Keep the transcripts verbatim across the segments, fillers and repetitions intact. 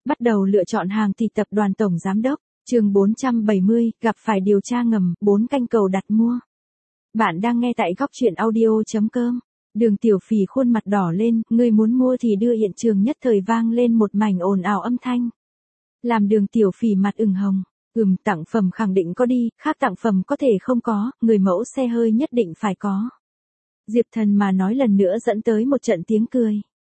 Bắt đầu lựa chọn hàng thì tập đoàn tổng giám đốc, chương bốn trăm bảy mươi, gặp phải điều tra ngầm, bốn canh cầu đặt mua. Bạn đang nghe tại góc truyện audio chấm com. Đường Tiểu Phỉ khuôn mặt đỏ lên, người muốn mua thì đưa, hiện trường nhất thời vang lên một mảnh ồn ào âm thanh. Làm Đường Tiểu Phỉ mặt ửng hồng, ừm, tặng phẩm khẳng định có đi, khác tặng phẩm có thể không có, người mẫu xe hơi nhất định phải có. Diệp Thần mà nói lần nữa dẫn tới một trận tiếng cười.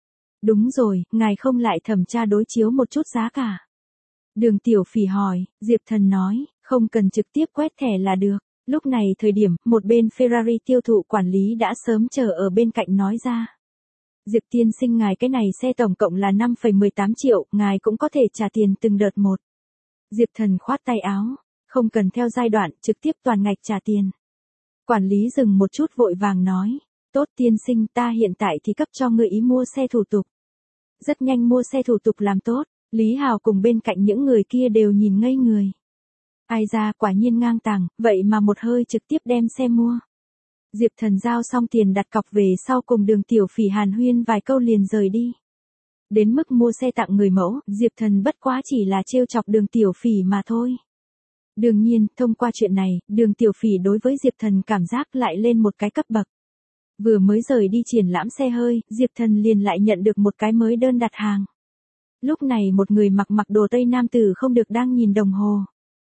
Đúng rồi, ngài không lại thẩm tra đối chiếu một chút giá cả. Đường Tiểu Phỉ hỏi, Diệp Thần nói, không cần trực tiếp quét thẻ là được. Lúc này thời điểm, một bên Ferrari tiêu thụ quản lý đã sớm chờ ở bên cạnh nói ra. Diệp tiên sinh, ngài cái này xe tổng cộng là năm phẩy mười tám triệu, ngài cũng có thể trả tiền từng đợt một. Diệp Thần khoát tay áo, không cần theo giai đoạn, trực tiếp toàn ngạch trả tiền. Quản lý dừng một chút vội vàng nói, tốt tiên sinh, ta hiện tại thì cấp cho người ý mua xe thủ tục. Rất nhanh mua xe thủ tục làm tốt, Lý Hào cùng bên cạnh những người kia đều nhìn ngây người. Ai ra, quả nhiên ngang tàng, vậy mà một hơi trực tiếp đem xe mua. Diệp Thần giao xong tiền đặt cọc về sau cùng Đường Tiểu Phỉ hàn huyên vài câu liền rời đi. Đến mức mua xe tặng người mẫu, Diệp Thần bất quá chỉ là trêu chọc Đường Tiểu Phỉ mà thôi. Đương nhiên, thông qua chuyện này, Đường Tiểu Phỉ đối với Diệp Thần cảm giác lại lên một cái cấp bậc. Vừa mới rời đi triển lãm xe hơi, Diệp Thần liền lại nhận được một cái mới đơn đặt hàng. Lúc này một người mặc mặc đồ Tây nam tử không được đang nhìn đồng hồ.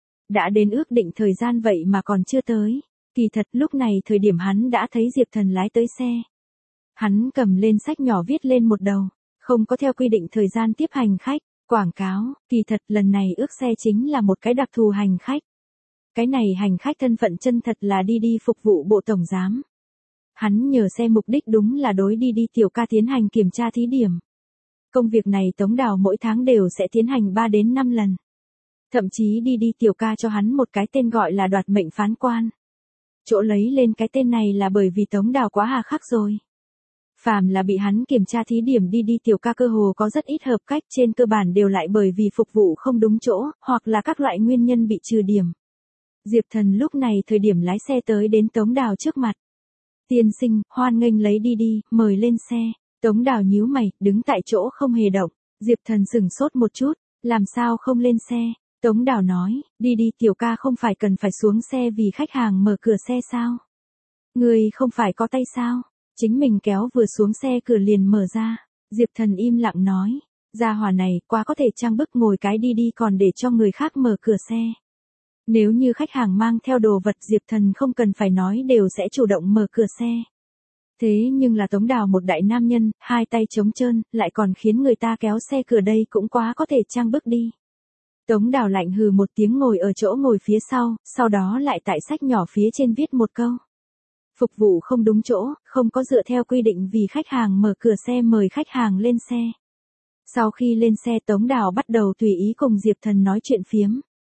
Đã đến ước định thời gian vậy mà còn chưa tới. Kỳ thật lúc này thời điểm hắn đã thấy Diệp Thần lái tới xe. Hắn cầm lên sách nhỏ viết lên một đầu, không có theo quy định thời gian tiếp hành khách, quảng cáo, kỳ thật lần này ước xe chính là một cái đặc thù hành khách. Cái này hành khách thân phận chân thật là đi đi phục vụ bộ tổng giám. Hắn nhờ xe mục đích đúng là đối đi đi tiểu ca tiến hành kiểm tra thí điểm. Công việc này Tống Đào mỗi tháng đều sẽ tiến hành ba đến năm lần. Thậm chí đi đi tiểu ca cho hắn một cái tên gọi là đoạt mệnh phán quan. Chỗ lấy lên cái tên này là bởi vì Tống Đào quá hà khắc rồi. Phàm là bị hắn kiểm tra thí điểm đi đi tiểu ca cơ hồ có rất ít hợp cách, trên cơ bản đều lại bởi vì phục vụ không đúng chỗ, hoặc là các loại nguyên nhân bị trừ điểm. Diệp Thần lúc này thời điểm lái xe tới đến Tống Đào trước mặt. Tiên sinh, hoan nghênh lấy đi đi, mời lên xe. Tống Đào nhíu mày, đứng tại chỗ không hề động. Diệp Thần sửng sốt một chút, làm sao không lên xe? Tống Đào nói, đi đi tiểu ca không phải cần phải xuống xe vì khách hàng mở cửa xe sao? Người không phải có tay sao? Chính mình kéo vừa xuống xe cửa liền mở ra. Diệp Thần im lặng nói, gia hỏa này quá có thể trang bức, ngồi cái đi đi còn để cho người khác mở cửa xe. Nếu như khách hàng mang theo đồ vật, Diệp Thần không cần phải nói đều sẽ chủ động mở cửa xe. Thế nhưng là Tống Đào một đại nam nhân, hai tay trống trơn, lại còn khiến người ta kéo xe cửa, đây cũng quá có thể trang bức đi. Tống Đào lạnh hừ một tiếng ngồi ở chỗ ngồi phía sau, sau đó lại tại sách nhỏ phía trên viết một câu. Phục vụ không đúng chỗ, không có dựa theo quy định vì khách hàng mở cửa xe mời khách hàng lên xe. Sau khi lên xe Tống Đào bắt đầu tùy ý cùng Diệp Thần nói chuyện phiếm.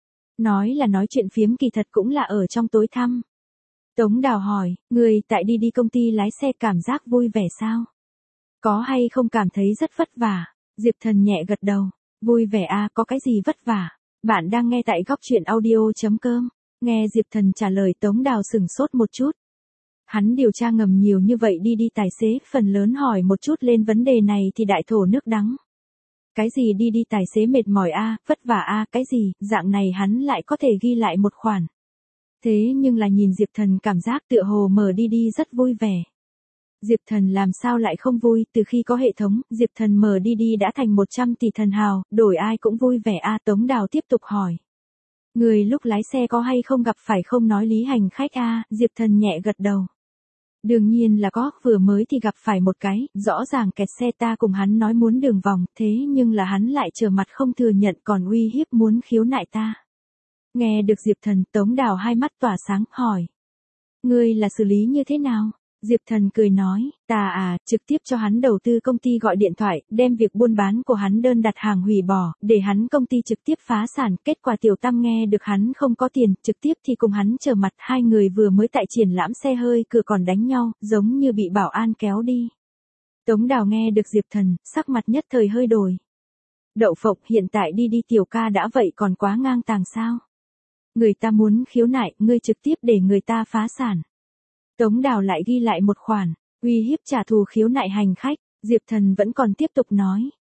Nói là nói chuyện phiếm kỳ thật cũng là ở trong tối tăm. Tống Đào hỏi, người tại đi đi công ty lái xe cảm giác vui vẻ sao? Có hay không cảm thấy rất vất vả? Diệp Thần nhẹ gật đầu, vui vẻ à, có cái gì vất vả? Bạn đang nghe tại góc truyện audio chấm com. Nghe Diệp Thần trả lời Tống Đào sửng sốt một chút. Hắn điều tra ngầm nhiều như vậy đi đi tài xế, phần lớn hỏi một chút lên vấn đề này thì đại thổ nước đắng. Cái gì đi đi tài xế mệt mỏi a, à, vất vả a, à, cái gì, dạng này hắn lại có thể ghi lại một khoản. Thế nhưng là nhìn Diệp Thần cảm giác tựa hồ mở đi đi rất vui vẻ. Diệp Thần làm sao lại không vui, từ khi có hệ thống, Diệp Thần mở đi đi đã thành một trăm tỷ thần hào, đổi ai cũng vui vẻ a. À, Tống Đào tiếp tục hỏi. Người lúc lái xe có hay không gặp phải không nói lý hành khách a? À, Diệp Thần nhẹ gật đầu. Đương nhiên là có, vừa mới thì gặp phải một cái, rõ ràng kẹt xe, ta cùng hắn nói muốn đường vòng, thế nhưng là hắn lại trở mặt không thừa nhận, còn uy hiếp muốn khiếu nại ta. Nghe được Diệp Thần, Tống Đào hai mắt tỏa sáng, hỏi. Ngươi là xử lý như thế nào? Diệp Thần cười nói, ta à, trực tiếp cho hắn đầu tư công ty gọi điện thoại, đem việc buôn bán của hắn đơn đặt hàng hủy bỏ, để hắn công ty trực tiếp phá sản, kết quả tiểu tam nghe được hắn không có tiền, trực tiếp thì cùng hắn trở mặt, hai người vừa mới tại triển lãm xe hơi cửa còn đánh nhau, giống như bị bảo an kéo đi. Tống Đào nghe được Diệp Thần, sắc mặt nhất thời hơi đổi. Đậu phộng, hiện tại đi đi tiểu ca đã vậy còn quá ngang tàng sao? Người ta muốn khiếu nại, ngươi trực tiếp để người ta phá sản. Tống Đào lại ghi lại một khoản, uy hiếp trả thù khiếu nại hành khách, Diệp Thần vẫn còn tiếp tục nói.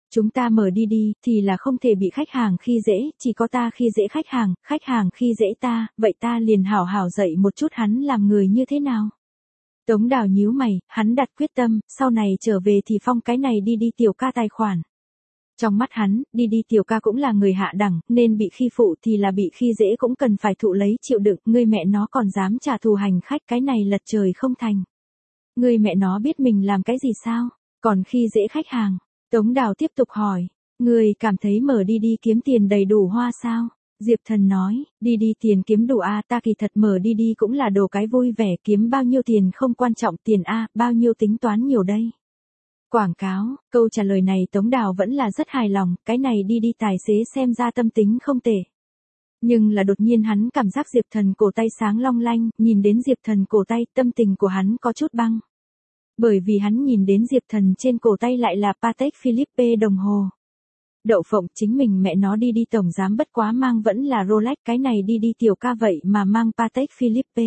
Chúng ta mở đi đi, thì là không thể bị khách hàng khi dễ, chỉ có ta khi dễ khách hàng, khách hàng khi dễ ta, vậy ta liền hảo hảo dạy một chút hắn làm người như thế nào. Tống Đào nhíu mày, hắn đặt quyết tâm, sau này trở về thì phong cái này đi đi tiểu ca tài khoản. Trong mắt hắn, đi đi tiểu ca cũng là người hạ đẳng, nên bị khi phụ thì là bị khi dễ cũng cần phải thụ lấy chịu đựng, ngươi mẹ nó còn dám trả thù hành khách, cái này lật trời không thành. Ngươi mẹ nó biết mình làm cái gì sao, còn khi dễ khách hàng. Tống Đào tiếp tục hỏi, ngươi cảm thấy mở đi đi kiếm tiền đầy đủ hoa sao? Diệp Thần nói, đi đi tiền kiếm đủ a, ta kỳ thật mở đi đi cũng là đồ cái vui vẻ, kiếm bao nhiêu tiền không quan trọng, tiền a, bao nhiêu tính toán nhiều đây. Quảng cáo, câu trả lời này Tống Đào vẫn là rất hài lòng, cái này đi đi tài xế xem ra tâm tính không tệ. Nhưng là đột nhiên hắn cảm giác Diệp Thần cổ tay sáng long lanh, nhìn đến Diệp Thần cổ tay, tâm tình của hắn có chút băng. Bởi vì hắn nhìn đến Diệp Thần trên cổ tay lại là Patek Philippe đồng hồ. Đậu phộng, chính mình mẹ nó đi đi tổng giám bất quá mang vẫn là Rolex, cái này đi đi tiểu ca vậy mà mang Patek Philippe.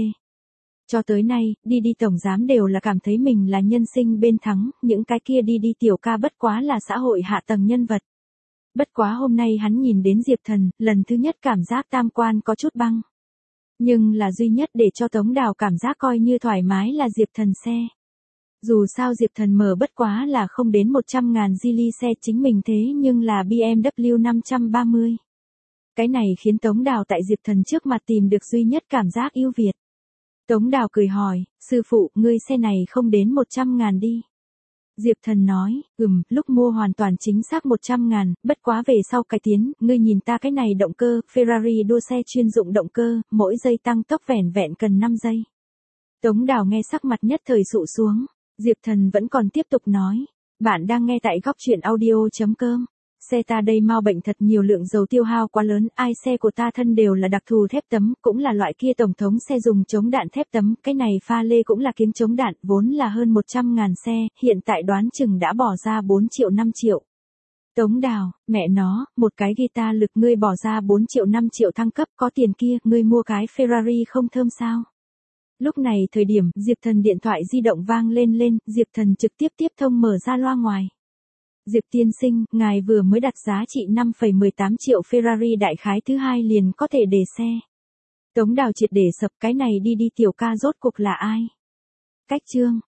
Cho tới nay, đi đi tổng giám đều là cảm thấy mình là nhân sinh bên thắng, những cái kia đi đi tiểu ca bất quá là xã hội hạ tầng nhân vật. Bất quá hôm nay hắn nhìn đến Diệp Thần, lần thứ nhất cảm giác tam quan có chút băng. Nhưng là duy nhất để cho Tống Đào cảm giác coi như thoải mái là Diệp Thần xe. Dù sao Diệp Thần mở bất quá là không đến một trăm ngàn Geely xe chính mình thế nhưng là bê em vê năm ba mươi. Cái này khiến Tống Đào tại Diệp Thần trước mặt tìm được duy nhất cảm giác yêu Việt. Tống Đào cười hỏi, sư phụ, ngươi xe này không đến một trăm ngàn đi. Diệp Thần nói, ừm, lúc mua hoàn toàn chính xác một trăm ngàn, bất quá về sau cải tiến, ngươi nhìn ta cái này động cơ, Ferrari đua xe chuyên dụng động cơ, mỗi giây tăng tốc vẻn vẹn cần năm giây. Tống Đào nghe sắc mặt nhất thời sụ xuống. Diệp Thần vẫn còn tiếp tục nói, bạn đang nghe tại góc truyện audio chấm com. Xe ta đây mau bệnh thật nhiều, lượng dầu tiêu hao quá lớn, ai xe của ta thân đều là đặc thù thép tấm, cũng là loại kia tổng thống xe dùng chống đạn thép tấm, cái này pha lê cũng là kiếng chống đạn, vốn là hơn một trăm ngàn xe, hiện tại đoán chừng đã bỏ ra bốn triệu năm triệu. Tống Đào, mẹ nó, một cái guitar lực ngươi bỏ ra bốn triệu năm triệu thăng cấp, có tiền kia, ngươi mua cái Ferrari không thơm sao? Lúc này thời điểm, Diệp Thần điện thoại di động vang lên lên, Diệp Thần trực tiếp tiếp thông mở ra loa ngoài. Diệp tiên sinh, ngài vừa mới đặt giá trị năm phẩy mười tám triệu Ferrari đại khái thứ hai liền có thể để xe. Tống Đào triệt để sập, cái này đi đi tiểu ca rốt cuộc là ai? Cách chương.